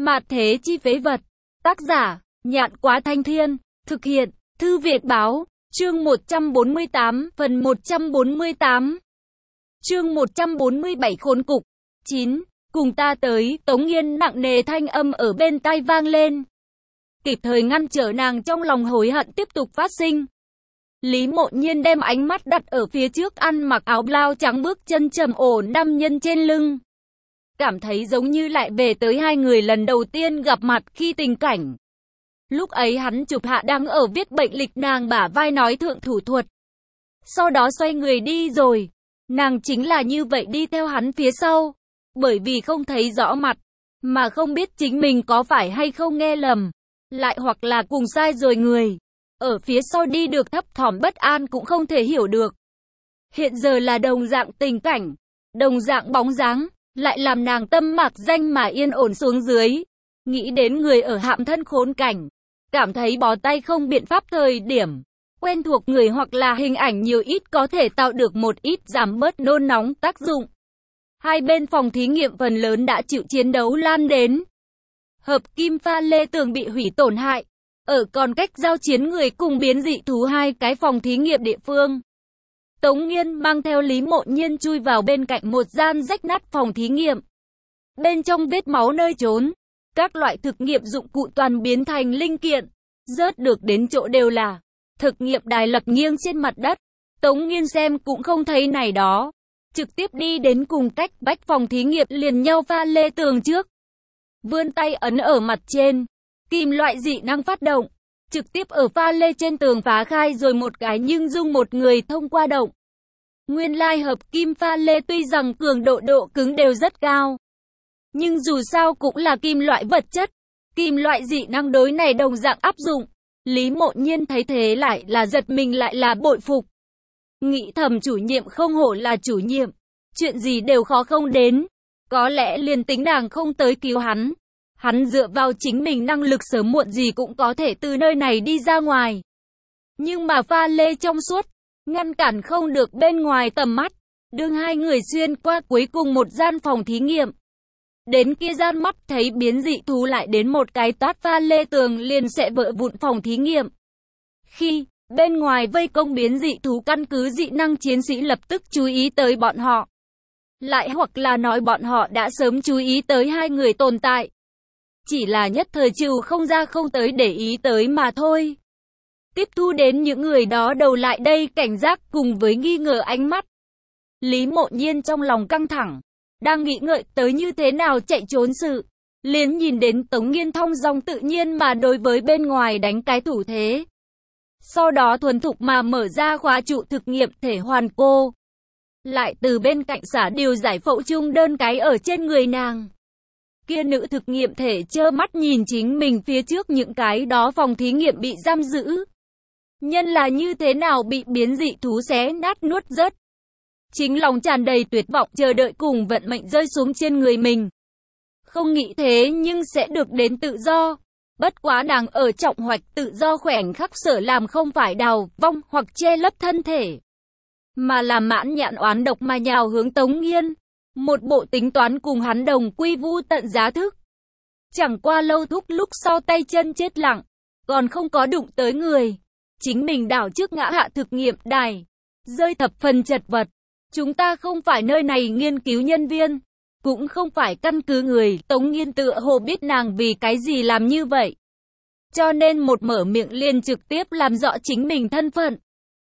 Mạt thế chi phế vật. Tác giả, Nhạn Quá Thanh Thiên. Thực hiện, Thư Việt Báo. Chương 148, phần 148. Chương 147 khốn cục. 9. Cùng ta tới, Tống Nghiên nặng nề thanh âm ở bên tai vang lên. Kịp thời ngăn trở nàng trong lòng hối hận tiếp tục phát sinh. Lý Mộ Nhiên đem ánh mắt đặt ở phía trước ăn mặc áo blau trắng bước chân trầm ổn nam nhân trên lưng. Cảm thấy giống như lại về tới hai người lần đầu tiên gặp mặt khi tình cảnh. Lúc ấy hắn chụp hạ đang ở viết bệnh lịch nàng bả vai nói thượng thủ thuật. Sau đó xoay người đi rồi. Nàng chính là như vậy đi theo hắn phía sau. Bởi vì không thấy rõ mặt, mà không biết chính mình có phải hay không nghe lầm. Lại hoặc là cùng sai rồi người. Ở phía sau đi được thấp thỏm bất an cũng không thể hiểu được. Hiện giờ là đồng dạng tình cảnh, đồng dạng bóng dáng, lại làm nàng tâm mạc danh mà yên ổn xuống dưới. Nghĩ đến người ở hạm thân khốn cảnh, cảm thấy bó tay không biện pháp thời điểm. Quen thuộc người hoặc là hình ảnh nhiều ít có thể tạo được một ít giảm bớt nôn nóng tác dụng. Hai bên phòng thí nghiệm phần lớn đã chịu chiến đấu lan đến. Hợp kim pha lê tường bị hủy tổn hại. Ở còn cách giao chiến người cùng biến dị thú hai cái phòng thí nghiệm địa phương. Tống Nghiên mang theo Lý Mộ Nhiên chui vào bên cạnh một gian rách nát phòng thí nghiệm. Bên trong vết máu nơi trốn. Các loại thực nghiệm dụng cụ toàn biến thành linh kiện. Rớt được đến chỗ đều là thực nghiệm đài lật nghiêng trên mặt đất. Tống Nghiên xem cũng không thấy này đó. Trực tiếp đi đến cùng cách vách phòng thí nghiệm liền nhau pha lê tường trước. Vươn tay ấn ở mặt trên. Kim loại dị năng phát động. Trực tiếp ở pha lê trên tường phá khai rồi một cái nhưng dung một người thông qua động. Nguyên lai hợp kim pha lê tuy rằng cường độ cứng đều rất cao. Nhưng dù sao cũng là kim loại vật chất. Kim loại dị năng đối này đồng dạng áp dụng. Lý Mộ Nhiên thấy thế lại là giật mình lại là bội phục. Nghĩ thầm chủ nhiệm không hổ là chủ nhiệm. Chuyện gì đều khó không đến. Có lẽ liền tính nàng không tới cứu hắn. Hắn dựa vào chính mình năng lực sớm muộn gì cũng có thể từ nơi này đi ra ngoài. Nhưng mà pha lê trong suốt, ngăn cản không được bên ngoài tầm mắt. Đương hai người xuyên qua cuối cùng một gian phòng thí nghiệm. Đến kia gian mắt thấy biến dị thú lại đến một cái tát pha lê tường liền sẽ vỡ vụn phòng thí nghiệm. Khi bên ngoài vây công biến dị thú căn cứ dị năng chiến sĩ lập tức chú ý tới bọn họ. Lại hoặc là nói bọn họ đã sớm chú ý tới hai người tồn tại. Chỉ là nhất thời trừ không ra không tới để ý tới mà thôi. Tiếp thu đến những người đó đầu lại đây cảnh giác cùng với nghi ngờ ánh mắt. Lý Mộ Nhiên trong lòng căng thẳng. Đang nghĩ ngợi tới như thế nào chạy trốn sự. Liền nhìn đến Tống Nghiên thong dong tự nhiên mà đối với bên ngoài đánh cái thủ thế. Sau đó thuần thục mà mở ra khóa trụ thực nghiệm thể hoàn cô. Lại từ bên cạnh xả điều giải phẫu chung đơn cái ở trên người nàng. Kia nữ thực nghiệm thể trơ mắt nhìn chính mình phía trước những cái đó phòng thí nghiệm bị giam giữ. Nhân là như thế nào bị biến dị thú xé nát nuốt rớt. Chính lòng tràn đầy tuyệt vọng chờ đợi cùng vận mệnh rơi xuống trên người mình. Không nghĩ thế nhưng sẽ được đến tự do. Bất quá nàng ở trọng hoạch tự do khoảnh khắc sở làm không phải đào vong hoặc che lấp thân thể. Mà là mãn nhãn oán độc mà nhào hướng Tống Nghiên. Một bộ tính toán cùng hắn đồng quy vu tận giá thức. Chẳng qua lâu thúc lúc sau tay chân chết lặng. Còn không có đụng tới người. Chính mình đảo trước ngã hạ thực nghiệm đài. Rơi thập phần chật vật. Chúng ta không phải nơi này nghiên cứu nhân viên. Cũng không phải căn cứ người. Tống Nghiên tựa hồ biết nàng vì cái gì làm như vậy. Cho nên một mở miệng liền trực tiếp làm rõ chính mình thân phận.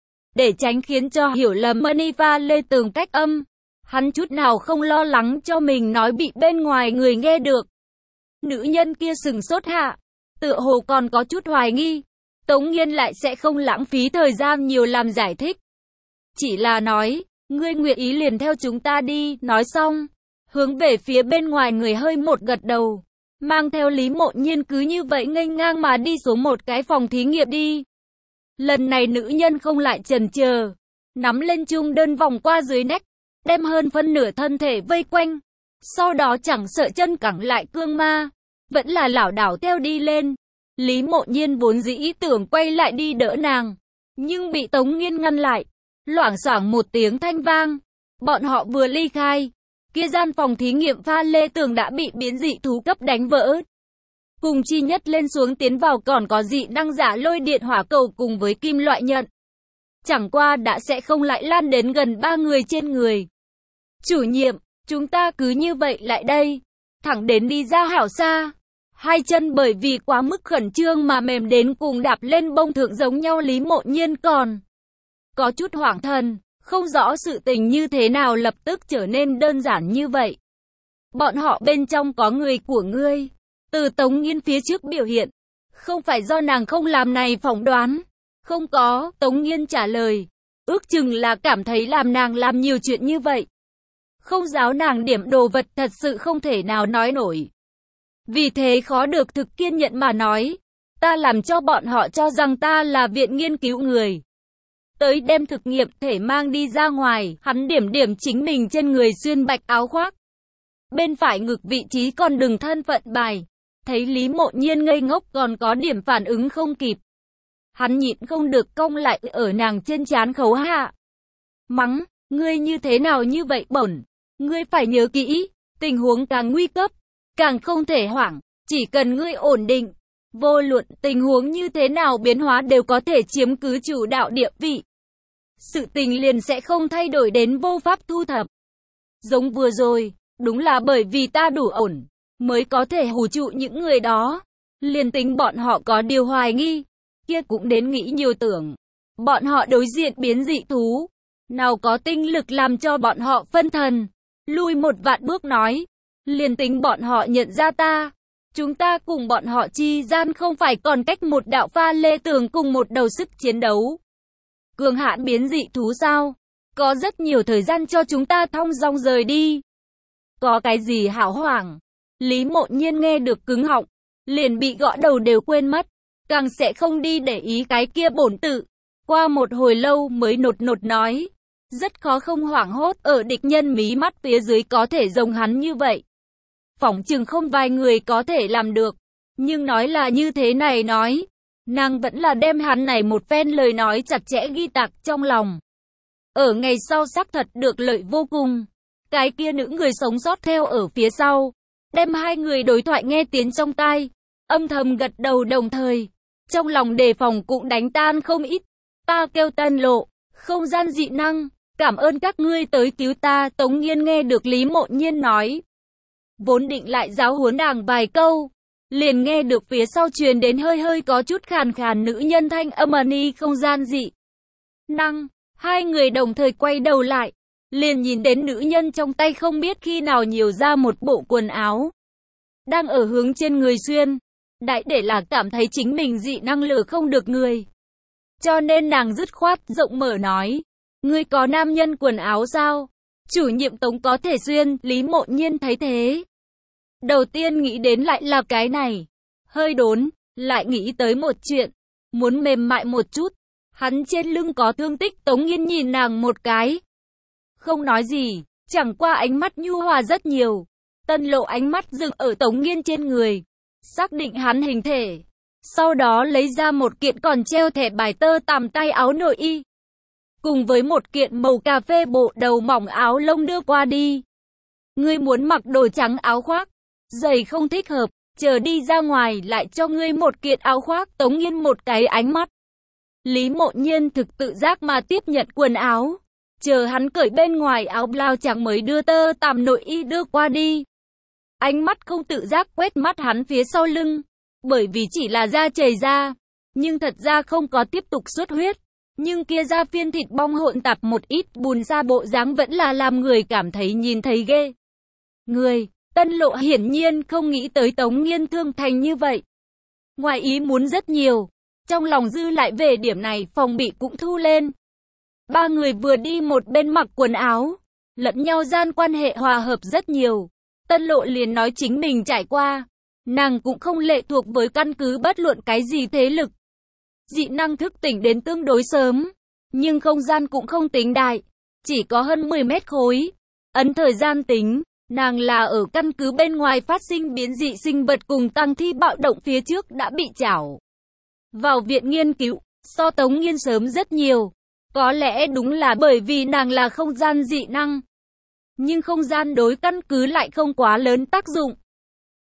Để tránh khiến cho hiểu lầm Mani pha lê tường cách âm. Hắn chút nào không lo lắng cho mình nói bị bên ngoài người nghe được. Nữ nhân kia sừng sốt hạ. Tựa hồ còn có chút hoài nghi. Tống Nghiên lại sẽ không lãng phí thời gian nhiều làm giải thích. Chỉ là nói, ngươi nguyện ý liền theo chúng ta đi, nói xong. Hướng về phía bên ngoài người hơi một gật đầu. Mang theo Lý Mộ Nhiên cứ như vậy nghênh ngang mà đi xuống một cái phòng thí nghiệm đi. Lần này nữ nhân không lại chần chờ. Nắm lên chung đơn vòng qua dưới nách. Đem hơn phân nửa thân thể vây quanh. Sau đó chẳng sợ chân cẳng lại cương ma. Vẫn là lảo đảo theo đi lên. Lý Mộ Nhiên vốn dĩ ý tưởng quay lại đi đỡ nàng. Nhưng bị Tống Nghiên ngăn lại. Loảng xoảng một tiếng thanh vang. Bọn họ vừa ly khai. Kia gian phòng thí nghiệm pha lê tường đã bị biến dị thú cấp đánh vỡ. Cùng chi nhất lên xuống tiến vào còn có dị năng giả lôi điện hỏa cầu cùng với kim loại nhận. Chẳng qua đã sẽ không lại lan đến gần 3 người trên người. Chủ nhiệm, chúng ta cứ như vậy lại đây. Thẳng đến đi ra hảo xa. Hai chân bởi vì quá mức khẩn trương mà mềm đến cùng đạp lên bông thượng giống nhau. Lý Mộ Nhiên còn có chút hoảng thần, không rõ sự tình như thế nào lập tức trở nên đơn giản như vậy. Bọn họ bên trong có người của ngươi. Từ Tống Nghiên phía trước biểu hiện, không phải do nàng không làm này phỏng đoán. Không có, Tống Nghiên trả lời. Ước chừng là cảm thấy làm nàng làm nhiều chuyện như vậy. Không giáo nàng điểm đồ vật thật sự không thể nào nói nổi. Vì thế khó được thực kiên nhẫn mà nói. Ta làm cho bọn họ cho rằng ta là viện nghiên cứu người. Tới đem thực nghiệm thể mang đi ra ngoài, hắn điểm chính mình trên người xuyên bạch áo khoác. Bên phải ngực vị trí còn đừng thân phận bài. Thấy Lý Mộ Nhiên ngây ngốc còn có điểm phản ứng không kịp. Hắn nhịn không được cong lại ở nàng trên trán khấu hạ. Mắng, ngươi như thế nào như vậy bổn. Ngươi phải nhớ kỹ, tình huống càng nguy cấp, càng không thể hoảng, chỉ cần ngươi ổn định. Vô luận tình huống như thế nào biến hóa đều có thể chiếm cứ chủ đạo địa vị. Sự tình liền sẽ không thay đổi đến vô pháp thu thập. Giống vừa rồi, đúng là bởi vì ta đủ ổn, mới có thể hù trụ những người đó. Liền tính bọn họ có điều hoài nghi, kia cũng đến nghĩ nhiều tưởng. Bọn họ đối diện biến dị thú, nào có tinh lực làm cho bọn họ phân thần. Lui một vạn bước nói, liền tính bọn họ nhận ra ta. Chúng ta cùng bọn họ chi gian không phải còn cách một đạo pha lê tường cùng một đầu sức chiến đấu. Cường hãn biến dị thú sao? Có rất nhiều thời gian cho chúng ta thong dong rời đi. Có cái gì hảo hoảng? Lý Mộ Nhiên nghe được cứng họng, liền bị gõ đầu đều quên mất. Càng sẽ không đi để ý cái kia bổn tự. Qua một hồi lâu mới nột nói. Rất khó không hoảng hốt ở địch nhân mí mắt phía dưới có thể giống hắn như vậy. Phỏng chừng không vài người có thể làm được. Nhưng nói là như thế này nói. Nàng vẫn là đem hắn này một phen lời nói chặt chẽ ghi tạc trong lòng. Ở ngày sau xác thật được lợi vô cùng. Cái kia nữ người sống sót theo ở phía sau. Đem hai người đối thoại nghe tiếng trong tai. Âm thầm gật đầu đồng thời. Trong lòng đề phòng cũng đánh tan không ít. Ta kêu Tân Lộ, không gian dị năng. Cảm ơn các ngươi tới cứu ta. Tống Nghiên nghe được Lý Mộ Nhiên nói. Vốn định lại giáo huấn nàng vài câu. Liền nghe được phía sau truyền đến hơi có chút khàn khàn nữ nhân thanh âm ni không gian dị năng. Hai người đồng thời quay đầu lại. Liền nhìn đến nữ nhân trong tay không biết khi nào nhiều ra một bộ quần áo. Đang ở hướng trên người xuyên. Đại để là cảm thấy chính mình dị năng lừa không được người. Cho nên nàng dứt khoát rộng mở nói. Ngươi có nam nhân quần áo sao? Chủ nhiệm Tống có thể xuyên. Lý Mộ Nhiên thấy thế. Đầu tiên nghĩ đến lại là cái này. Hơi đốn, lại nghĩ tới một chuyện. Muốn mềm mại một chút. Hắn trên lưng có thương tích. Tống Nghiên nhìn nàng một cái. Không nói gì, chẳng qua ánh mắt nhu hòa rất nhiều. Tân Lộ ánh mắt dừng ở Tống Nghiên trên người. Xác định hắn hình thể. Sau đó lấy ra một kiện còn treo thẻ bài tơ tằm tay áo nội y. Cùng với một kiện màu cà phê bộ đầu mỏng áo lông đưa qua đi. Ngươi muốn mặc đồ trắng áo khoác. Giày không thích hợp, chờ đi ra ngoài lại cho ngươi một kiện áo khoác. Tống Nghiên một cái ánh mắt. Lý Mộ Nhiên thực tự giác mà tiếp nhận quần áo. Chờ hắn cởi bên ngoài áo blau trắng mới đưa tơ tằm nội y đưa qua đi. Ánh mắt không tự giác quét mắt hắn phía sau lưng. Bởi vì chỉ là da chảy ra. Nhưng thật ra không có tiếp tục xuất huyết. Nhưng kia da phiên thịt bong hỗn tạp một ít bùn ra bộ dáng vẫn là làm người cảm thấy nhìn thấy ghê. Người, Tân Lộ hiển nhiên không nghĩ tới Tống Nghiên thương thành như vậy. Ngoài ý muốn rất nhiều. Trong lòng dư lại về điểm này phòng bị cũng thu lên. Ba người vừa đi một bên mặc quần áo. Lẫn nhau gian quan hệ hòa hợp rất nhiều. Tân Lộ liền nói chính mình trải qua. Nàng cũng không lệ thuộc với căn cứ bất luận cái gì thế lực. Dị năng thức tỉnh đến tương đối sớm. Nhưng không gian cũng không tính đại. Chỉ có hơn 10 mét khối. Ấn thời gian tính. Nàng là ở căn cứ bên ngoài phát sinh biến dị sinh vật cùng tăng thi bạo động phía trước đã bị trảo vào viện nghiên cứu. So Tống Nghiên sớm rất nhiều. Có lẽ đúng là bởi vì nàng là không gian dị năng. Nhưng không gian đối căn cứ lại không quá lớn tác dụng.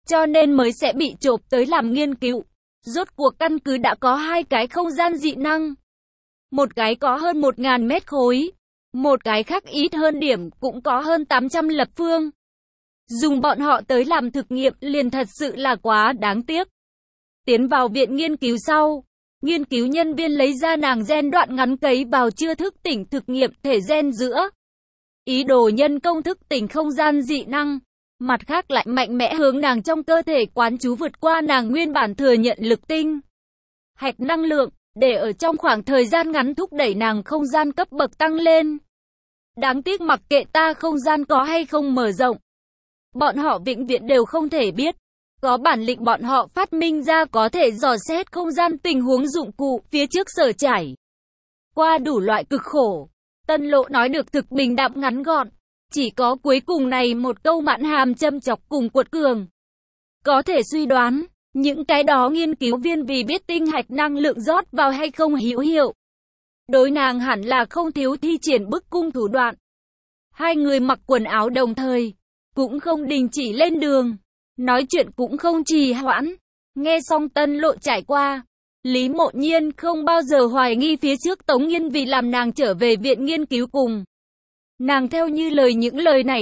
cho nên mới sẽ bị chộp tới làm nghiên cứu. Rốt cuộc căn cứ đã có 2 cái không gian dị năng. Một cái có hơn 1.000 mét khối, một cái khác ít hơn điểm cũng có hơn 800 lập phương. Dùng bọn họ tới làm thực nghiệm liền thật sự là quá đáng tiếc. Tiến vào viện nghiên cứu sau, nghiên cứu nhân viên lấy ra nàng gen đoạn ngắn cấy vào chưa thức tỉnh thực nghiệm thể gen giữa. Ý đồ nhân công thức tỉnh không gian dị năng. Mặt khác lại mạnh mẽ hướng nàng trong cơ thể quán chú vượt qua nàng nguyên bản thừa nhận lực tinh. Hạch năng lượng, để ở trong khoảng thời gian ngắn thúc đẩy nàng không gian cấp bậc tăng lên. Đáng tiếc mặc kệ ta không gian có hay không mở rộng. Bọn họ vĩnh viễn đều không thể biết. Có bản lĩnh bọn họ phát minh ra có thể dò xét không gian tình huống dụng cụ phía trước sở trải. Qua đủ loại cực khổ. Tân Lộ nói được thực bình đạm ngắn gọn. Chỉ có cuối cùng này một câu mạn hàm châm chọc cùng quật cường. Có thể suy đoán, những cái đó nghiên cứu viên vì biết tinh hạch năng lượng rót vào hay không hữu hiệu. Đối nàng hẳn là không thiếu thi triển bức cung thủ đoạn. Hai người mặc quần áo đồng thời, cũng không đình chỉ lên đường. Nói chuyện cũng không trì hoãn. Nghe xong Tân Lộ trải qua, Lý Mộ Nhiên không bao giờ hoài nghi phía trước Tống Nghiên vì làm nàng trở về viện nghiên cứu cùng. Nàng theo như lời những lời này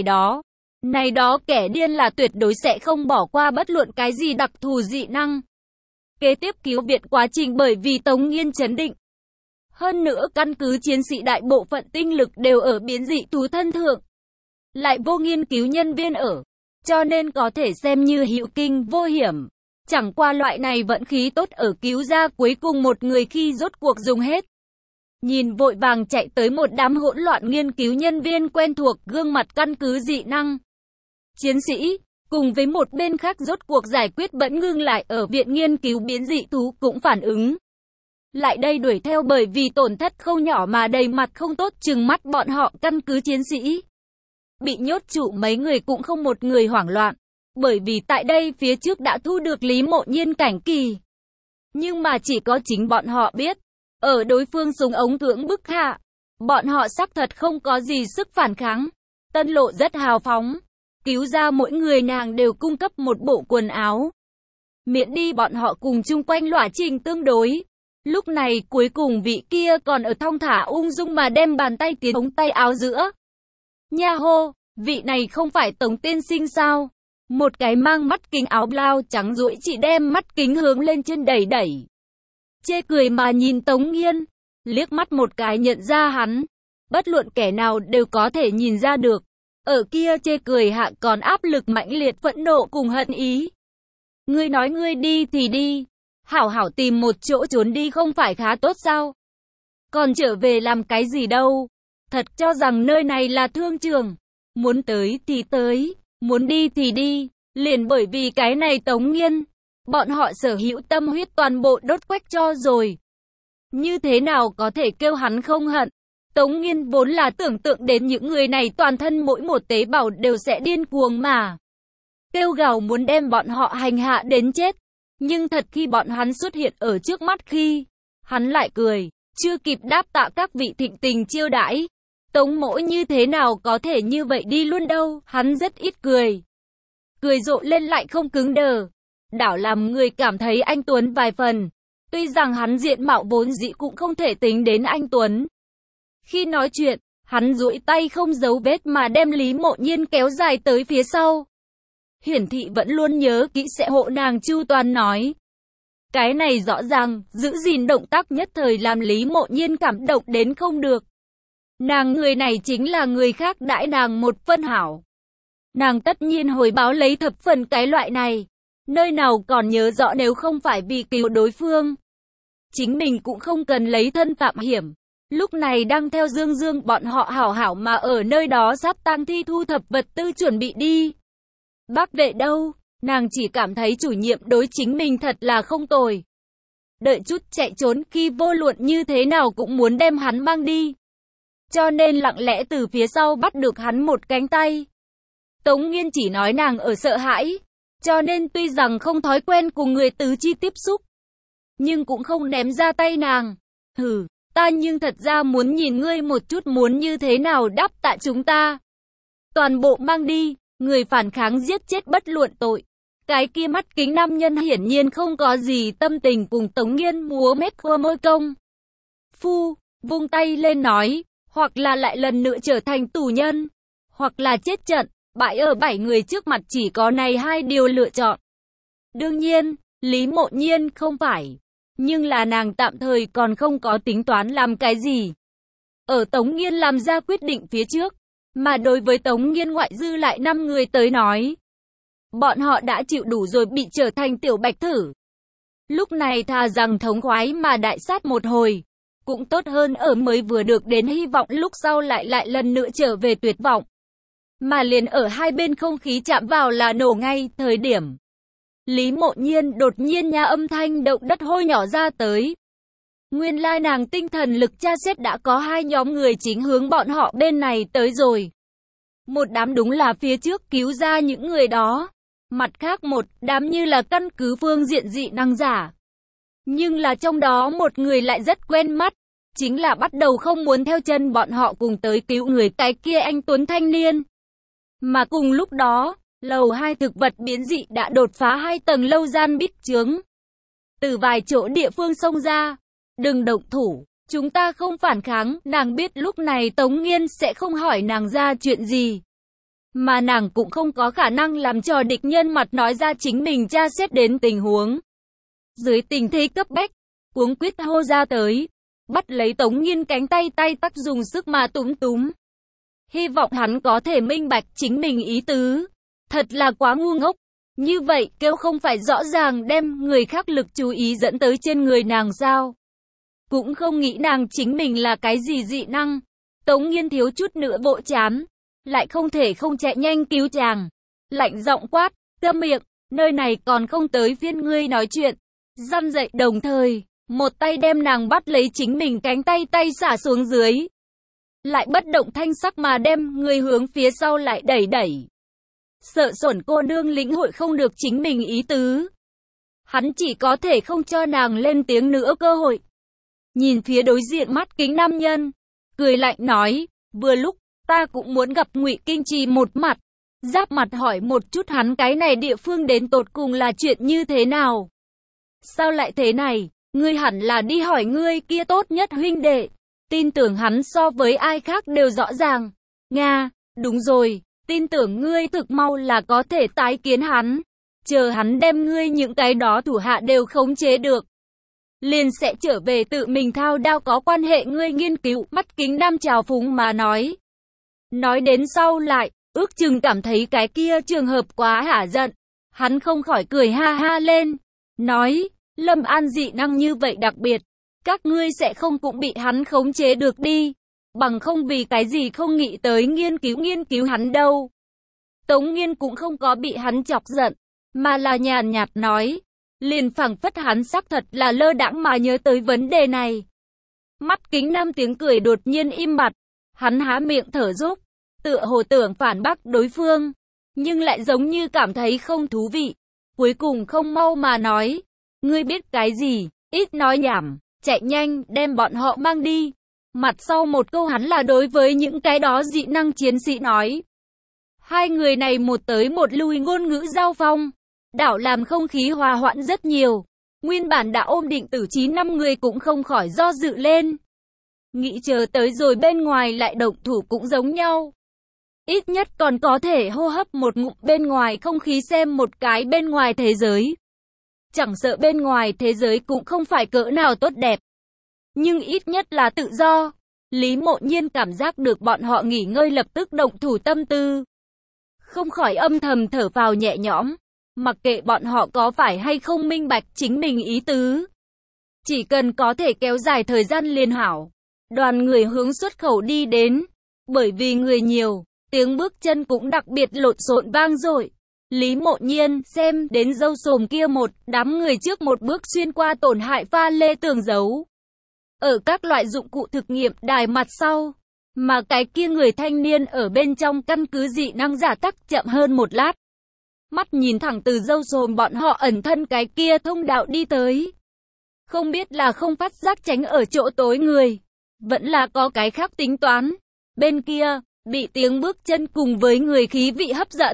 đó kẻ điên là tuyệt đối sẽ không bỏ qua bất luận cái gì đặc thù dị năng. Kế tiếp cứu viện quá trình bởi vì Tống Nghiên chấn định. Hơn nữa căn cứ chiến sĩ đại bộ phận tinh lực đều ở biến dị thú thân thượng. Lại vô nghiên cứu nhân viên ở, cho nên có thể xem như hữu kinh vô hiểm. Chẳng qua loại này vận khí tốt ở cứu ra cuối cùng một người khi rốt cuộc dùng hết. Nhìn vội vàng chạy tới một đám hỗn loạn nghiên cứu nhân viên quen thuộc gương mặt căn cứ dị năng. Chiến sĩ, cùng với một bên khác rốt cuộc giải quyết bẫn ngưng lại ở viện nghiên cứu biến dị thú cũng phản ứng. Lại đây đuổi theo bởi vì tổn thất không nhỏ mà đầy mặt không tốt trừng mắt bọn họ căn cứ chiến sĩ. Bị nhốt trụ mấy người cũng không một người hoảng loạn, bởi vì tại đây phía trước đã thu được Lý Mộ Nhiên cảnh kỳ. Nhưng mà chỉ có chính bọn họ biết, ở đối phương súng ống cưỡng bức hạ, bọn họ xác thật không có gì sức phản kháng. Tân Lộ rất hào phóng, cứu ra mỗi người nàng đều cung cấp một bộ quần áo. Miễn đi bọn họ cùng chung quanh lỏa trình tương đối. Lúc này cuối cùng vị kia còn ở thong thả ung dung mà đem bàn tay tiến ống tay áo giữa. Nha hô, vị này không phải Tống tiên sinh sao? Một cái mang mắt kính áo blau trắng duỗi chỉ đem mắt kính hướng lên trên đẩy đẩy. Chê cười mà nhìn Tống Nghiên, liếc mắt một cái nhận ra hắn. Bất luận kẻ nào đều có thể nhìn ra được. Ở kia chê cười hạ còn áp lực mãnh liệt phẫn nộ cùng hận ý. Ngươi nói ngươi đi thì đi. Hảo hảo tìm một chỗ trốn đi không phải khá tốt sao? Còn trở về làm cái gì đâu? Thật cho rằng nơi này là thương trường. Muốn tới thì tới, muốn đi thì đi. Liền bởi vì cái này Tống Nghiên, bọn họ sở hữu tâm huyết toàn bộ đốt quách cho rồi. Như thế nào có thể kêu hắn không hận? Tống Nghiên vốn là tưởng tượng đến những người này toàn thân mỗi một tế bào đều sẽ điên cuồng mà. Kêu gào muốn đem bọn họ hành hạ đến chết. Nhưng thật khi bọn hắn xuất hiện ở trước mắt khi, hắn lại cười, chưa kịp đáp tạ các vị thịnh tình chiêu đãi. Tống mỗ như thế nào có thể như vậy đi luôn đâu, hắn rất ít cười. Cười rộ lên lại không cứng đờ, đảo làm người cảm thấy anh Tuấn vài phần. Tuy rằng hắn diện mạo vốn dĩ cũng không thể tính đến anh Tuấn. Khi nói chuyện, hắn duỗi tay không giấu vết mà đem Lý Mộ Nhiên kéo dài tới phía sau. Hiển thị vẫn luôn nhớ kỹ sẽ hộ nàng chu toàn nói. Cái này rõ ràng, giữ gìn động tác nhất thời làm Lý Mộ Nhiên cảm động đến không được. Nàng người này chính là người khác đãi nàng một phân hảo. Nàng tất nhiên hồi báo lấy thập phần cái loại này. Nơi nào còn nhớ rõ nếu không phải vì cứu đối phương. Chính mình cũng không cần lấy thân phạm hiểm. Lúc này đang theo Dương Dương bọn họ hảo hảo mà ở nơi đó sắp tang thi thu thập vật tư chuẩn bị đi. Bác vệ đâu? Nàng chỉ cảm thấy chủ nhiệm đối chính mình thật là không tồi. Đợi chút chạy trốn khi vô luận như thế nào cũng muốn đem hắn mang đi. Cho nên lặng lẽ từ phía sau bắt được hắn một cánh tay. Tống Nghiên chỉ nói nàng ở sợ hãi. Cho nên tuy rằng không thói quen cùng người tứ chi tiếp xúc. Nhưng cũng không ném ra tay nàng. Hừ, ta nhưng thật ra muốn nhìn ngươi một chút muốn như thế nào đáp tạ chúng ta. Toàn bộ mang đi. Người phản kháng giết chết bất luận tội. Cái kia mắt kính nam nhân hiển nhiên không có gì tâm tình cùng Tống Nghiên múa mép khua môi công. Phu, vung tay lên nói, hoặc là lại lần nữa trở thành tù nhân, hoặc là chết trận, bại ở 7 người trước mặt chỉ có này hai điều lựa chọn. Đương nhiên, Lý Mộ Nhiên không phải, nhưng là nàng tạm thời còn không có tính toán làm cái gì. Ở Tống Nghiên làm ra quyết định phía trước, mà đối với Tống Nghiên ngoại dư lại 5 người tới nói, bọn họ đã chịu đủ rồi bị trở thành tiểu bạch thử. Lúc này thà rằng thống khoái mà đại sát một hồi, cũng tốt hơn ở mới vừa được đến hy vọng lúc sau lại lần nữa trở về tuyệt vọng. Mà liền ở hai bên không khí chạm vào là nổ ngay thời điểm. Lý Mộ Nhiên đột nhiên nha âm thanh động đất hôi nhỏ ra tới. Nguyên lai nàng tinh thần lực tra xét đã có hai nhóm người chính hướng bọn họ bên này tới rồi. Một đám đúng là phía trước cứu ra những người đó. Mặt khác một đám như là căn cứ phương diện dị năng giả. Nhưng là trong đó một người lại rất quen mắt. Chính là bắt đầu không muốn theo chân bọn họ cùng tới cứu người cái kia anh tuấn thanh niên. Mà cùng lúc đó, lầu 2 thực vật biến dị đã đột phá 2 tầng lâu gian bích chướng. Từ vài chỗ địa phương xông ra. Đừng động thủ, chúng ta không phản kháng. Nàng biết lúc này Tống Nghiên sẽ không hỏi nàng ra chuyện gì. Mà nàng cũng không có khả năng làm cho địch nhân mặt nói ra chính mình tra xét đến tình huống. Dưới tình thế cấp bách, cuống quyết hô ra tới. Bắt lấy Tống Nghiên cánh tay tắc dùng sức mà túm. Hy vọng hắn có thể minh bạch chính mình ý tứ. Thật là quá ngu ngốc. Như vậy kêu không phải rõ ràng đem người khác lực chú ý dẫn tới trên người nàng sao. Cũng không nghĩ nàng chính mình là cái gì dị năng. Tống Nghiên thiếu chút nữa vỗ chán. Lại không thể không chạy nhanh cứu chàng. Lạnh giọng quát, câm miệng, nơi này còn không tới phiên ngươi nói chuyện. Răn dậy đồng thời, một tay đem nàng bắt lấy chính mình cánh tay xả xuống dưới. Lại bất động thanh sắc mà đem người hướng phía sau lại đẩy. Sợ Xuẩn cô nương lĩnh hội không được chính mình ý tứ. Hắn chỉ có thể không cho nàng lên tiếng nữa cơ hội. Nhìn phía đối diện mắt kính nam nhân, cười lạnh nói, vừa lúc, ta cũng muốn gặp Ngụy Kinh Trì một mặt. Giáp mặt hỏi một chút hắn cái này địa phương đến tột cùng là chuyện như thế nào. Sao lại thế này, ngươi hẳn là đi hỏi ngươi kia tốt nhất huynh đệ. Tin tưởng hắn so với ai khác đều rõ ràng. Nga, đúng rồi, tin tưởng ngươi thực mau là có thể tái kiến hắn. Chờ hắn đem ngươi những cái đó thủ hạ đều khống chế được. Liền sẽ trở về tự mình thao đao có quan hệ ngươi nghiên cứu. Mắt kính nam trào phúng mà nói. Nói đến sau lại, ước chừng cảm thấy cái kia trường hợp quá hả giận. Hắn không khỏi cười ha ha lên. Nói, Lâm An dị năng như vậy đặc biệt. Các ngươi sẽ không cũng bị hắn khống chế được đi. Bằng không vì cái gì không nghĩ tới nghiên cứu hắn đâu. Tống Nghiên cũng không có bị hắn chọc giận. Mà là nhàn nhạt nói. Liền phảng phất hắn xác thật là lơ đãng mà nhớ tới vấn đề này. Mắt kính nam tiếng cười đột nhiên im bặt. Hắn há miệng thở dốc. Tựa hồ tưởng phản bác đối phương. Nhưng lại giống như cảm thấy không thú vị. Cuối cùng không mau mà nói. Ngươi biết cái gì, ít nói nhảm. Chạy nhanh, đem bọn họ mang đi. Mặt sau một câu hắn là đối với những cái đó dị năng chiến sĩ nói. Hai người này một tới một lui ngôn ngữ giao phong. Đảo làm không khí hòa hoãn rất nhiều. Nguyên bản đã ôm định tử 9-5 người cũng không khỏi do dự lên. Nghĩ chờ tới rồi bên ngoài lại động thủ cũng giống nhau. Ít nhất còn có thể hô hấp một ngụm bên ngoài không khí xem một cái bên ngoài thế giới. Chẳng sợ bên ngoài thế giới cũng không phải cỡ nào tốt đẹp. Nhưng ít nhất là tự do. Lý Mộ Nhiên cảm giác được bọn họ nghỉ ngơi lập tức động thủ tâm tư. Không khỏi âm thầm thở phào nhẹ nhõm. Mặc kệ bọn họ có phải hay không minh bạch chính mình ý tứ. Chỉ cần có thể kéo dài thời gian liền hảo. Đoàn người hướng xuất khẩu đi đến. Bởi vì người nhiều, tiếng bước chân cũng đặc biệt lộn xộn vang dội. Lý Mộ Nhiên xem đến dâu xồm kia một đám người trước một bước xuyên qua tổn hại pha lê tường giấu. Ở các loại dụng cụ thực nghiệm đài mặt sau. Mà cái kia người thanh niên ở bên trong căn cứ dị năng giả tắc chậm hơn một lát. Mắt nhìn thẳng từ dâu xồm bọn họ ẩn thân cái kia thông đạo đi tới. Không biết là không phát giác tránh ở chỗ tối người. Vẫn là có cái khác tính toán. Bên kia, bị tiếng bước chân cùng với người khí vị hấp dẫn.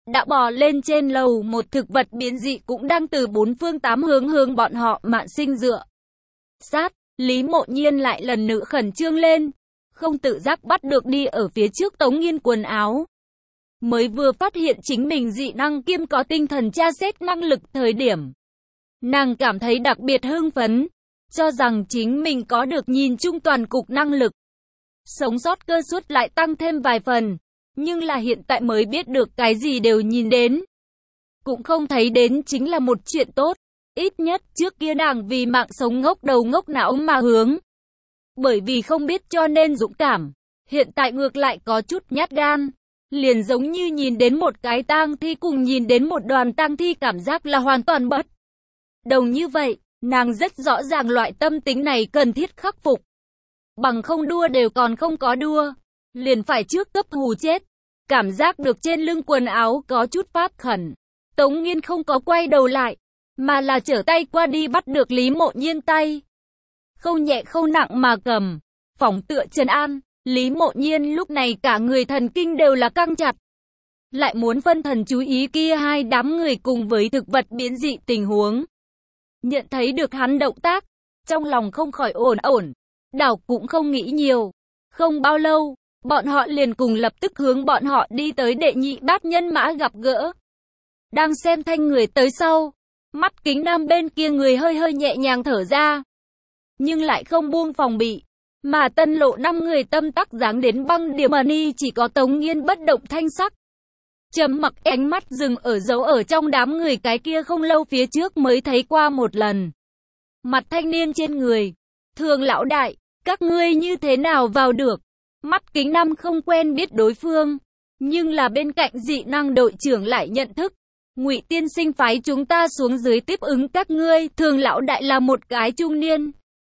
đã bò lên trên lầu, một thực vật biến dị cũng đang từ bốn phương tám hướng hướng bọn họ mạn sinh dựa sát. Lý Mộ Nhiên lại lần nữa khẩn trương lên, không tự giác bắt được đi ở phía trước Tống Nghiên quần áo. Mới vừa phát hiện chính mình dị năng kiêm có tinh thần tra xét năng lực thời điểm, nàng cảm thấy đặc biệt hưng phấn, cho rằng chính mình có được nhìn chung toàn cục năng lực. Sống sót cơ suất lại tăng thêm vài phần, nhưng là hiện tại mới biết được cái gì đều nhìn đến, cũng không thấy đến chính là một chuyện tốt. Ít nhất trước kia nàng vì mạng sống ngốc đầu ngốc não mà hướng. Bởi vì không biết cho nên dũng cảm, hiện tại ngược lại có chút nhát gan. Liền giống như nhìn đến một cái tang thi cùng nhìn đến một đoàn tang thi cảm giác là hoàn toàn bất đồng như vậy. Nàng rất rõ ràng loại tâm tính này cần thiết khắc phục. Bằng không đua đều còn không có đua, liền phải trước cấp hù chết. Cảm giác được trên lưng quần áo có chút phát khẩn, Tống Nghiên không có quay đầu lại, mà là trở tay qua đi bắt được Lý Mộ Nhiên tay. Không nhẹ không nặng mà cầm, phỏng tựa trấn an. Lý Mộ Nhiên lúc này cả người thần kinh đều là căng chặt. Lại muốn phân thần chú ý kia hai đám người cùng với thực vật biến dị tình huống. Nhận thấy được hắn động tác, trong lòng không khỏi ổn ổn. Đảo cũng không nghĩ nhiều. Không bao lâu, bọn họ liền cùng lập tức hướng bọn họ đi tới đệ nhị bát nhân mã gặp gỡ. Đang xem thanh người tới sau, mắt Kính Nam bên kia người hơi hơi nhẹ nhàng thở ra, nhưng lại không buông phòng bị. Mà Tân Lộ 5 người tâm tắc dáng đến băng điểm ni chỉ có Tống Nghiên bất động thanh sắc. Trầm mặc, ánh mắt dừng ở dấu ở trong đám người cái kia không lâu phía trước mới thấy qua một lần. Mặt thanh niên trên người. Thường lão đại, các ngươi như thế nào vào được? Mắt Kính Nam không quen biết đối phương, nhưng là bên cạnh dị năng đội trưởng lại nhận thức. Ngụy tiên sinh phái chúng ta xuống dưới tiếp ứng các ngươi. Thường lão đại là một cái trung niên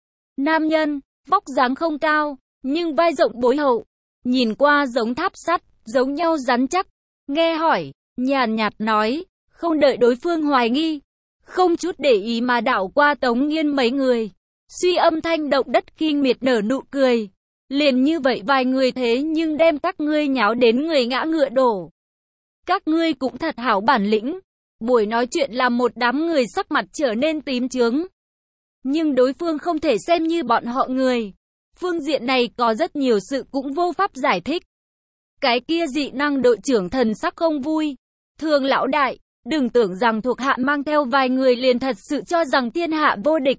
nam nhân, vóc dáng không cao, nhưng vai rộng bối hậu, nhìn qua giống tháp sắt, giống nhau rắn chắc. Nghe hỏi, nhàn nhạt nói, không đợi đối phương hoài nghi, không chút để ý mà đảo qua Tống Nghiên mấy người. Suy âm thanh động đất kinh miệt nở nụ cười. Liền như vậy vài người thế nhưng đem các ngươi nháo đến người ngã ngựa đổ. Các ngươi cũng thật hảo bản lĩnh. Buổi nói chuyện làm một đám người sắc mặt trở nên tím chướng. Nhưng đối phương không thể xem như bọn họ người. Phương diện này có rất nhiều sự cũng vô pháp giải thích. Cái kia dị năng đội trưởng thần sắc không vui. Thường lão đại, đừng tưởng rằng thuộc hạ mang theo vài người liền thật sự cho rằng thiên hạ vô địch.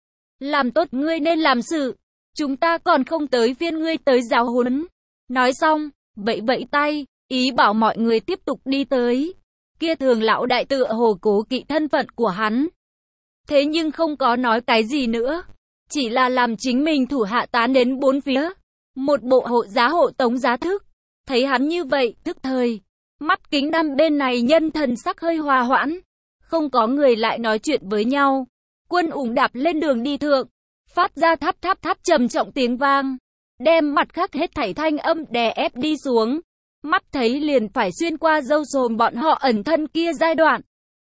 Làm tốt ngươi nên làm sự. Chúng ta còn không tới phiên ngươi tới giáo huấn. Nói xong, vẫy vẫy tay, ý bảo mọi người tiếp tục đi tới. Kia Thường lão đại tựa hồ cố kỵ thân phận của hắn. Thế nhưng không có nói cái gì nữa. Chỉ là làm chính mình thủ hạ tán đến bốn phía. Một bộ hộ giá hộ tống giá thức. Thấy hắn như vậy, tức thời. Mắt Kính Nam bên này nhân thần sắc hơi hòa hoãn. Không có người lại nói chuyện với nhau. Quân ủng đạp lên đường đi thượng. Phát ra tháp tháp tháp trầm trọng tiếng vang. Đem mặt khác hết thảy thanh âm đè ép đi xuống. Mắt thấy liền phải xuyên qua râu rồm bọn họ ẩn thân kia giai đoạn.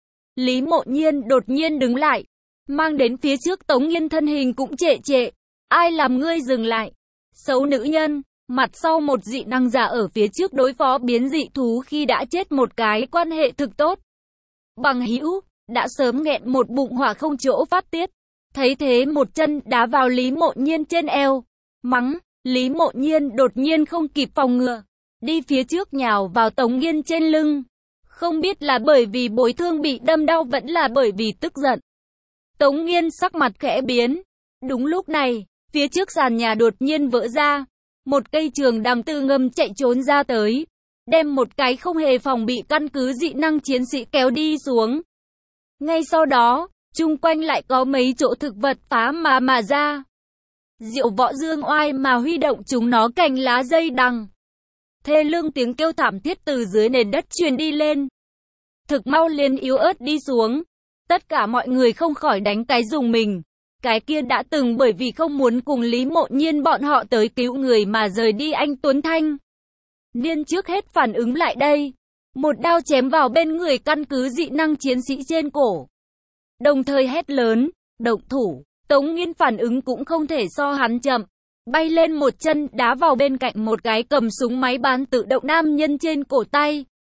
Lý Mộ Nhiên đột nhiên đứng lại. Mang đến phía trước Tống Nghiên thân hình cũng trệ trệ. Ai làm ngươi dừng lại? Xấu nữ nhân. Mặt sau một dị năng giả ở phía trước đối phó biến dị thú khi đã chết một cái quan hệ thực tốt. Bằng hữu, đã sớm nghẹn một bụng hỏa không chỗ phát tiết. Thấy thế một chân đá vào Lý Mộ Nhiên trên eo. Mắng, Lý Mộ Nhiên đột nhiên không kịp phòng ngừa. Đi phía trước nhào vào Tống Nghiên trên lưng. Không biết là bởi vì bối thương bị đâm đau vẫn là bởi vì tức giận. Tống Nghiên sắc mặt khẽ biến. Đúng lúc này, phía trước sàn nhà đột nhiên vỡ ra. Một cây trường đằng từ ngầm chạy trốn ra tới. Đem một cái không hề phòng bị căn cứ dị năng chiến sĩ kéo đi xuống. Ngay sau đó, chung quanh lại có mấy chỗ thực vật phá mà ra. Diệu Võ Dương oai mà huy động chúng nó cành lá dây đằng. Thê lương tiếng kêu thảm thiết từ dưới nền đất truyền đi lên. Thực mau liền yếu ớt đi xuống. Tất cả mọi người không khỏi đánh cái dùng mình. Cái kia đã từng bởi vì không muốn cùng Lý Mộ Nhiên bọn họ tới cứu người mà rời đi anh Tuấn Thanh niên trước hết phản ứng lại đây. Một đao chém vào bên người căn cứ dị năng chiến sĩ trên cổ. Đồng thời hét lớn, động thủ. Tống Nghiên phản ứng cũng không thể so hắn chậm. Bay lên một chân đá vào bên cạnh một cái cầm súng máy bán tự động nam nhân trên cổ tay.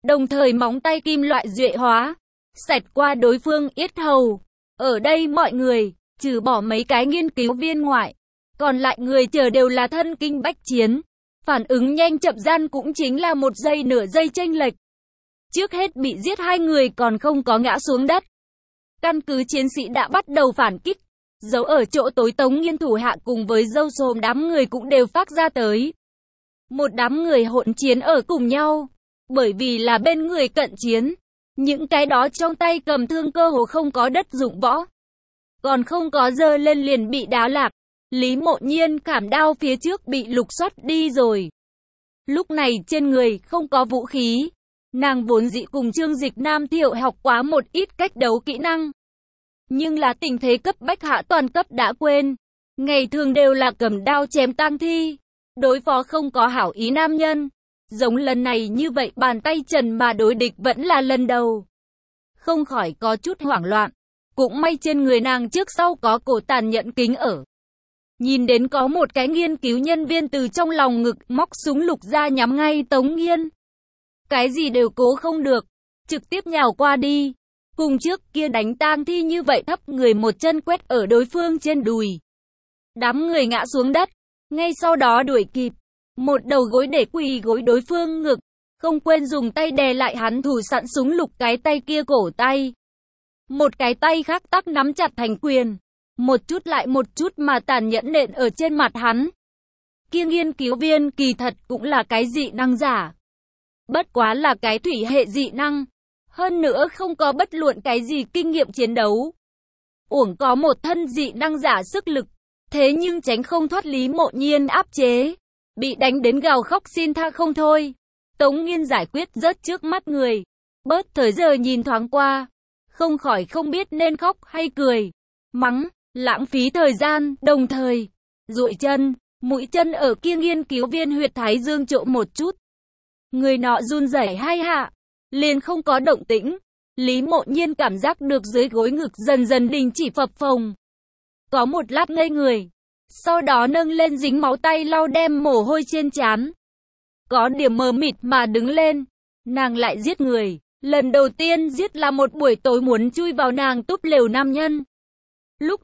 đồng thời móng tay kim loại duệ hóa, xẹt qua đối phương yết hầu. Ở đây mọi người, trừ bỏ mấy cái nghiên cứu viên ngoại, còn lại người chờ đều là thân kinh bách chiến. Phản ứng nhanh chậm gian cũng chính là 1 giây nửa giây chênh lệch. Trước hết bị giết 2 người còn không có ngã xuống đất. Căn cứ chiến sĩ đã bắt đầu phản kích. Giấu ở chỗ tối Tống Nghiên thủ hạ cùng với dâu xồm đám người cũng đều phát ra tới. Một đám người hỗn chiến ở cùng nhau. Bởi vì là bên người cận chiến. Những cái đó trong tay cầm thương cơ hồ không có đất dụng võ. Còn không có giơ lên liền bị đá lạc. Lý Mộ Nhiên khảm đao phía trước bị lục soát đi rồi. Lúc này trên người không có vũ khí. Nàng vốn dĩ cùng Trương Dịch Nam Thiệu học quá một ít cách đấu kỹ năng. Nhưng là tình thế cấp bách hạ toàn cấp đã quên. Ngày thường đều là cầm đao chém tang thi. Đối phó không có hảo ý nam nhân. Giống lần này như vậy bàn tay trần mà đối địch vẫn là lần đầu. Không khỏi có chút hoảng loạn. Cũng may trên người nàng trước sau có cổ tàn nhẫn kính ở. Nhìn đến có một cái nghiên cứu nhân viên từ trong lòng ngực móc súng lục ra nhắm ngay Tống Nghiên. Cái gì đều cố không được. Trực tiếp nhào qua đi. Cùng trước kia đánh tang thi như vậy thấp người một chân quét ở đối phương trên đùi. Đám người ngã xuống đất. Ngay sau đó đuổi kịp. Một đầu gối để quỳ gối đối phương ngực. Không quên dùng tay đè lại hắn thủ sẵn súng lục cái tay kia cổ tay. Một cái tay khác tắc nắm chặt thành quyền. Một chút lại một chút mà tàn nhẫn nện ở trên mặt hắn. Kia nghiên cứu viên kỳ thật cũng là cái dị năng giả. Bất quá là cái thủy hệ dị năng. Hơn nữa không có bất luận cái gì kinh nghiệm chiến đấu. Uổng có một thân dị năng giả sức lực. Thế nhưng tránh không thoát Lý Mộ Nhiên áp chế. Bị đánh đến gào khóc xin tha không thôi. Tống Nghiên giải quyết rớt trước mắt người. Bớt thời giờ nhìn thoáng qua. Không khỏi không biết nên khóc hay cười. Mắng, lãng phí thời gian, đồng thời. Duỗi chân, mũi chân ở kia nghiên cứu viên huyệt thái dương chỗ một chút. Người nọ run rẩy 2 hạ. Liền không có động tĩnh. Lý Mộ Nhiên cảm giác được dưới gối ngực dần dần đình chỉ phập phồng. Có một lát ngây người. Sau đó nâng lên dính máu tay lau đem mồ hôi trên trán. Có điểm mờ mịt mà đứng lên. Nàng lại giết người. Lần đầu tiên giết là một buổi tối muốn chui vào nàng túp lều nam nhân. Lúc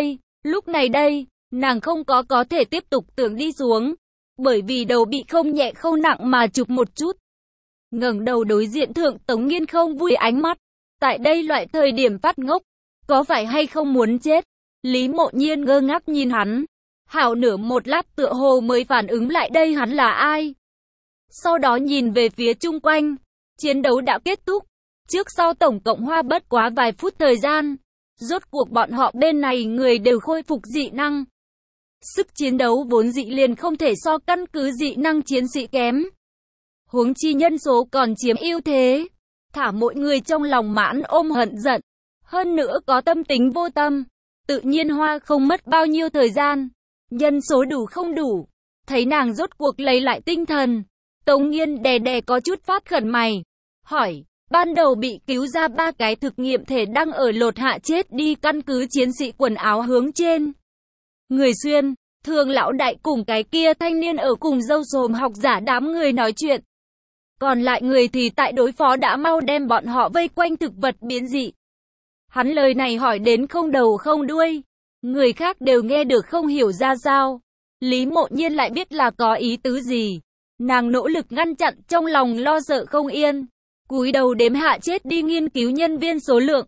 này đây, nàng không có thể tiếp tục tưởng đi xuống. Bởi vì đầu bị không nhẹ không nặng mà chụp một chút. Ngẩng đầu đối diện thượng Tống Nghiên không vui ánh mắt. Tại đây loại thời điểm phát ngốc. Có phải hay không muốn chết? Lý Mộ Nhiên ngơ ngác nhìn hắn. Hảo nửa một lát tựa hồ mới phản ứng lại đây hắn là ai. Sau đó nhìn về phía chung quanh. Chiến đấu đã kết thúc. Trước sau tổng cộng hoa bất quá vài phút thời gian. Rốt cuộc bọn họ bên này người đều khôi phục dị năng. Sức chiến đấu vốn dị liền không thể so căn cứ dị năng chiến sĩ kém. Huống chi nhân số còn chiếm ưu thế. Thả mỗi người trong lòng mãn ôm hận giận. Hơn nữa có tâm tính vô tâm. Tự nhiên hoa không mất bao nhiêu thời gian. Nhân số đủ không đủ. Thấy nàng rốt cuộc lấy lại tinh thần. Tống Nghiên đè có chút phát khẩn mày. Hỏi, ban đầu bị cứu ra 3 cái thực nghiệm thể đang ở lột hạ chết đi căn cứ chiến sĩ quần áo hướng trên. Người xuyên, Thường lão đại cùng cái kia thanh niên ở cùng dâu xồm học giả đám người nói chuyện. Còn lại người thì tại đối phó đã mau đem bọn họ vây quanh thực vật biến dị. Hắn lời này hỏi đến không đầu không đuôi. Người khác đều nghe được không hiểu ra sao. Lý Mộ Nhiên lại biết là có ý tứ gì. Nàng nỗ lực ngăn chặn trong lòng lo sợ không yên. Cúi đầu đếm hạ chết đi nghiên cứu nhân viên số lượng.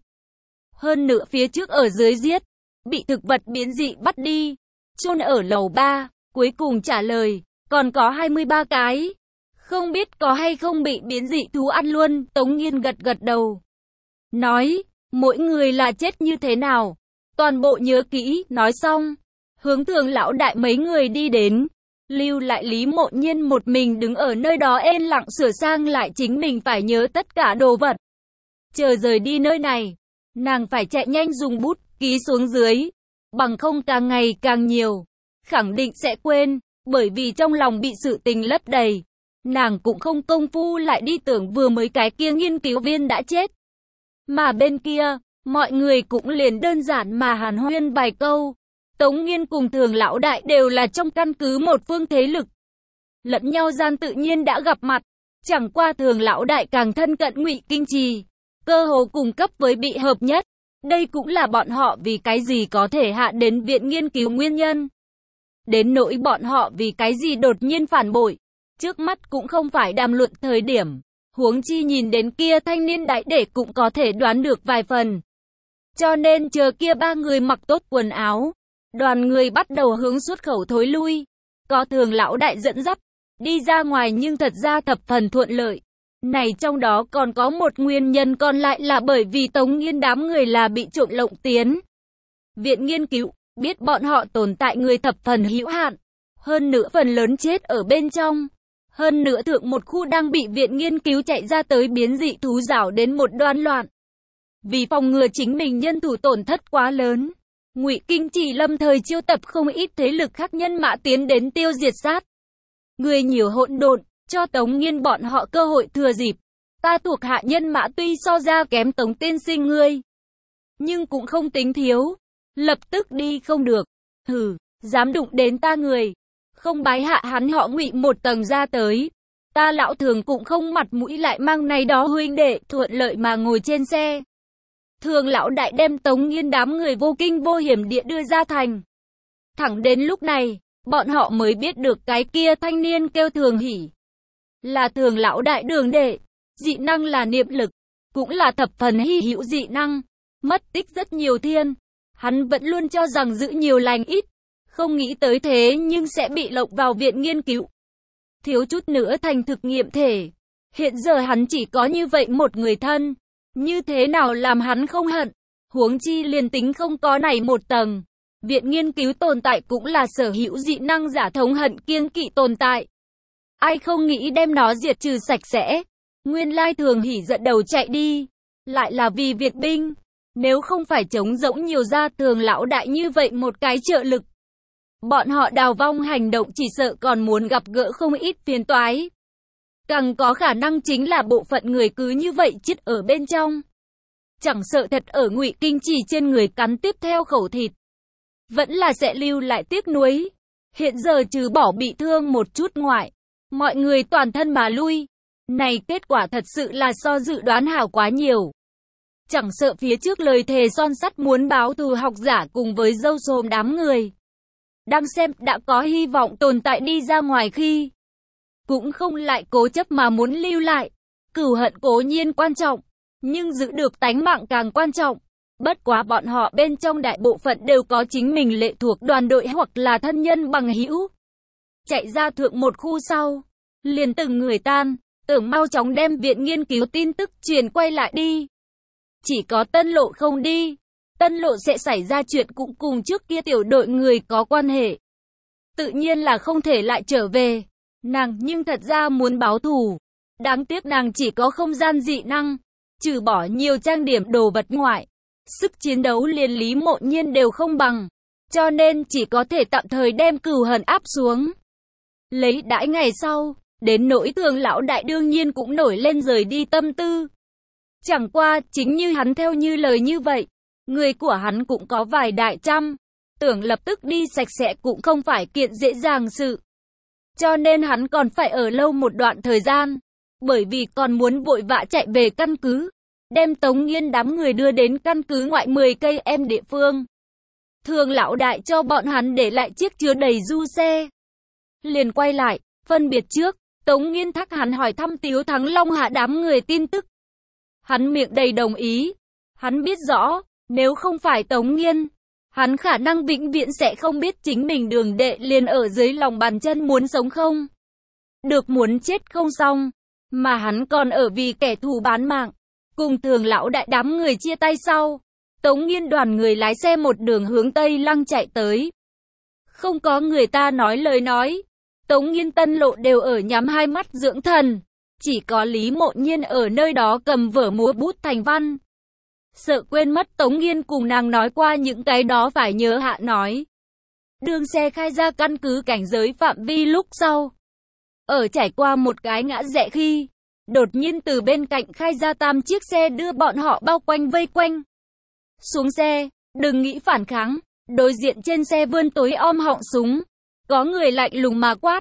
Hơn nữa phía trước ở dưới giết. Bị thực vật biến dị bắt đi. Chôn ở lầu 3. Cuối cùng trả lời. Còn có 23 cái. Không biết có hay không bị biến dị thú ăn luôn. Tống Nghiên gật đầu. Nói. Mỗi người là chết như thế nào. Toàn bộ nhớ kỹ. Nói xong. Hướng Thường lão đại mấy người đi đến. Lưu lại Lý Mộ Nhiên một mình đứng ở nơi đó yên lặng sửa sang lại chính mình phải nhớ tất cả đồ vật. Chờ rời đi nơi này. Nàng phải chạy nhanh dùng bút ký xuống dưới. Bằng không càng ngày càng nhiều. Khẳng định sẽ quên. Bởi vì trong lòng bị sự tình lấp đầy. Nàng cũng không công phu lại đi tưởng vừa mới cái kia nghiên cứu viên đã chết. Mà bên kia, mọi người cũng liền đơn giản mà hàn huyên vài câu. Tống Nghiên cùng Thường lão đại đều là trong căn cứ một phương thế lực. Lẫn nhau gian tự nhiên đã gặp mặt. Chẳng qua Thường lão đại càng thân cận Ngụy Kinh Trì, cơ hồ cùng cấp với bị hợp nhất. Đây cũng là bọn họ vì cái gì có thể hạ đến viện nghiên cứu nguyên nhân. Đến nỗi bọn họ vì cái gì đột nhiên phản bội, trước mắt cũng không phải đàm luận thời điểm. Huống chi nhìn đến kia thanh niên đại để cũng có thể đoán được vài phần. Cho nên chờ kia ba người mặc tốt quần áo, đoàn người bắt đầu hướng xuất khẩu thối lui. Có Thường lão đại dẫn dắt, đi ra ngoài nhưng thật ra thập phần thuận lợi. Này trong đó còn có một nguyên nhân còn lại là bởi vì Tống Nghiên đám người là bị trộm lộng tiến. Viện nghiên cứu, biết bọn họ tồn tại người thập phần hữu hạn. Hơn nữa phần lớn chết ở bên trong. Hơn nữa thượng một khu đang bị viện nghiên cứu chạy ra tới biến dị thú rảo đến một đoan loạn. Vì phòng ngừa chính mình nhân thủ tổn thất quá lớn, Ngụy Kinh Trì lâm thời chiêu tập không ít thế lực khác nhân mã tiến đến tiêu diệt sát. Người nhiều hỗn độn, cho Tống Nghiên bọn họ cơ hội thừa dịp. Ta thuộc hạ nhân mã tuy so ra kém Tống tiên sinh ngươi, nhưng cũng không tính thiếu. Lập tức đi không được. Hừ, dám đụng đến ta người, không bái hạ hắn họ Ngụy một tầng ra tới. Ta lão Thường cũng không mặt mũi lại mang này đó huynh đệ thuận lợi mà ngồi trên xe. Thường lão đại đem Tống Nghiên đám người vô kinh vô hiểm địa đưa ra thành. Thẳng đến lúc này, bọn họ mới biết được cái kia thanh niên kêu Thường Hỉ là Thường lão đại đường đệ. Dị năng là niệm lực, cũng là thập phần hy hữu dị năng, mất tích rất nhiều thiên. Hắn vẫn luôn cho rằng giữ nhiều lành ít, không nghĩ tới thế nhưng sẽ bị lộng vào viện nghiên cứu. Thiếu chút nữa thành thực nghiệm thể. Hiện giờ hắn chỉ có như vậy một người thân, như thế nào làm hắn không hận. Huống chi liền tính không có này một tầng, viện nghiên cứu tồn tại cũng là sở hữu dị năng giả thống hận kiêng kỵ tồn tại. Ai không nghĩ đem nó diệt trừ sạch sẽ. Nguyên lai Thường Hỉ giận đầu chạy đi, lại là vì Việt binh. Nếu không phải trống rỗng nhiều ra Thường lão đại như vậy một cái trợ lực, bọn họ đào vong hành động chỉ sợ còn muốn gặp gỡ không ít phiền toái. Càng có khả năng chính là bộ phận người cứ như vậy chết ở bên trong. Chẳng sợ thật ở Ngụy Kinh Trì trên người cắn tiếp theo khẩu thịt, vẫn là sẽ lưu lại tiếc nuối. Hiện giờ trừ bỏ bị thương một chút ngoại, mọi người toàn thân mà lui. Này kết quả thật sự là so dự đoán hảo quá nhiều. Chẳng sợ phía trước lời thề son sắt muốn báo thù học giả cùng với dâu xồm đám người đang xem đã có hy vọng tồn tại đi ra ngoài khi cũng không lại cố chấp mà muốn lưu lại. Cửu hận cố nhiên quan trọng, nhưng giữ được tánh mạng càng quan trọng. Bất quá bọn họ bên trong đại bộ phận đều có chính mình lệ thuộc đoàn đội hoặc là thân nhân bằng hữu. Chạy ra thượng một khu sau, liền từng người tan, tưởng mau chóng đem viện nghiên cứu tin tức truyền quay lại đi. Chỉ có Tân Lộ không đi, Tân Lộ sẽ xảy ra chuyện cũng cùng trước kia tiểu đội người có quan hệ. Tự nhiên là không thể lại trở về. Nàng nhưng thật ra muốn báo thù. Đáng tiếc nàng chỉ có không gian dị năng, trừ bỏ nhiều trang điểm đồ vật ngoại. Sức chiến đấu liền Lý Mộ Nhiên đều không bằng. Cho nên chỉ có thể tạm thời đem cừu hận áp xuống. Lấy đãi ngày sau, đến nỗi Thường lão đại đương nhiên cũng nổi lên rời đi tâm tư. Chẳng qua, chính như hắn theo như lời như vậy, người của hắn cũng có vài đại trăm, tưởng lập tức đi sạch sẽ cũng không phải kiện dễ dàng sự. Cho nên hắn còn phải ở lâu một đoạn thời gian, bởi vì còn muốn vội vã chạy về căn cứ, đem Tống Nghiên đám người đưa đến căn cứ ngoại 10 cây em địa phương. Thường lão đại cho bọn hắn để lại chiếc chứa đầy du xe. Liền quay lại, phân biệt trước, Tống Nghiên thắc hắn hỏi thăm Tiếu Thắng Long hạ đám người tin tức. Hắn miệng đầy đồng ý. Hắn biết rõ, nếu không phải Tống Nghiên, hắn khả năng vĩnh viễn sẽ không biết chính mình đường đệ liền ở dưới lòng bàn chân muốn sống không. Được muốn chết không xong, mà hắn còn ở vì kẻ thù bán mạng. Cùng Thường lão đại đám người chia tay sau, Tống Nghiên đoàn người lái xe một đường hướng Tây Lăng chạy tới. Không có người ta nói lời nói, Tống Nghiên Tân Lộ đều ở nhắm hai mắt dưỡng thần. Chỉ có Lý Mộ Nhiên ở nơi đó cầm vở múa bút thành văn. Sợ quên mất Tống Nghiên cùng nàng nói qua những cái đó phải nhớ hạ nói. Đường xe khai ra căn cứ cảnh giới phạm vi lúc sau. Ở trải qua một cái ngã rẽ khi, đột nhiên từ bên cạnh khai ra 8 chiếc xe đưa bọn họ bao quanh vây quanh. Xuống xe, đừng nghĩ phản kháng, đối diện trên xe vươn tối om họng súng. Có người lạnh lùng mà quát.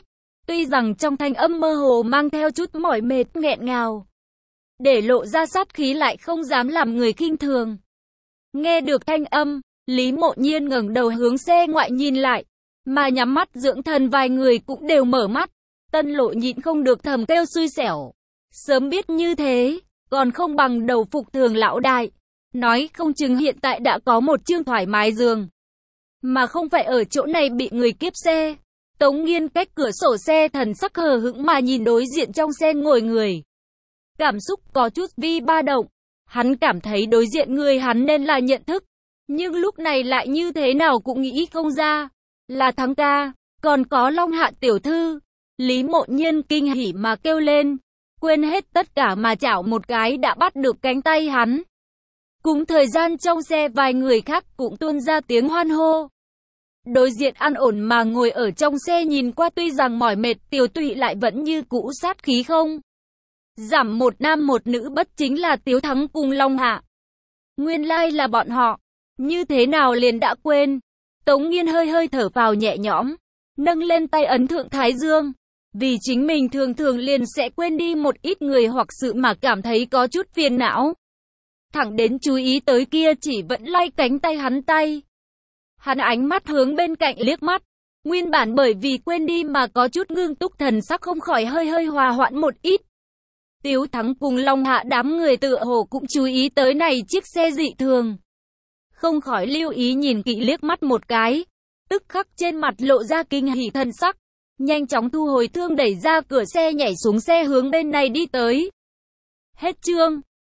Tuy rằng trong thanh âm mơ hồ mang theo chút mỏi mệt nghẹn ngào, để lộ ra sát khí lại không dám làm người khinh thường. Nghe được thanh âm, Lý Mộ Nhiên ngẩng đầu hướng xe ngoại nhìn lại, mà nhắm mắt dưỡng thần vài người cũng đều mở mắt. Tân Lộ nhịn không được thầm kêu xui xẻo. Sớm biết như thế, còn không bằng đầu phục thường lão đại. Nói không chừng hiện tại đã có một chương thoải mái giường, mà không phải ở chỗ này bị người kiếp xe. Tống Nghiên cách cửa sổ xe thần sắc hờ hững mà nhìn đối diện trong xe ngồi người. Cảm xúc có chút vi ba động. Hắn cảm thấy đối diện người hắn nên là nhận thức, nhưng lúc này lại như thế nào cũng nghĩ không ra. Là Thắng ca, còn có Long Hạ tiểu thư. Lý Mộ Nhiên kinh hỉ mà kêu lên, quên hết tất cả mà chảo một cái đã bắt được cánh tay hắn. Cùng thời gian trong xe vài người khác cũng tuôn ra tiếng hoan hô. Đối diện an ổn mà ngồi ở trong xe nhìn qua tuy rằng mỏi mệt, Tiểu Tụy lại vẫn như cũ sát khí không giảm, một nam một nữ, bất chính là Tiếu Thắng cùng Long Hạ. Nguyên lai là bọn họ, như thế nào liền đã quên. Tống Nghiên hơi hơi thở phào nhẹ nhõm, nâng lên tay ấn thượng thái dương. Vì chính mình thường thường liền sẽ quên đi một ít người hoặc sự mà cảm thấy có chút phiền não. Thẳng đến chú ý tới kia chỉ vẫn lay cánh tay hắn tay. Hắn ánh mắt hướng bên cạnh liếc mắt. Nguyên bản bởi vì quên đi mà có chút ngưng túc thần sắc không khỏi hơi hơi hòa hoãn một ít. Tiếu Thắng cùng Long Hạ đám người tựa hồ cũng chú ý tới này chiếc xe dị thường. Không khỏi lưu ý nhìn kỹ liếc mắt một cái. Tức khắc trên mặt lộ ra kinh hỉ thần sắc. Nhanh chóng thu hồi thương đẩy ra cửa xe nhảy xuống xe hướng bên này đi tới. Hết chương.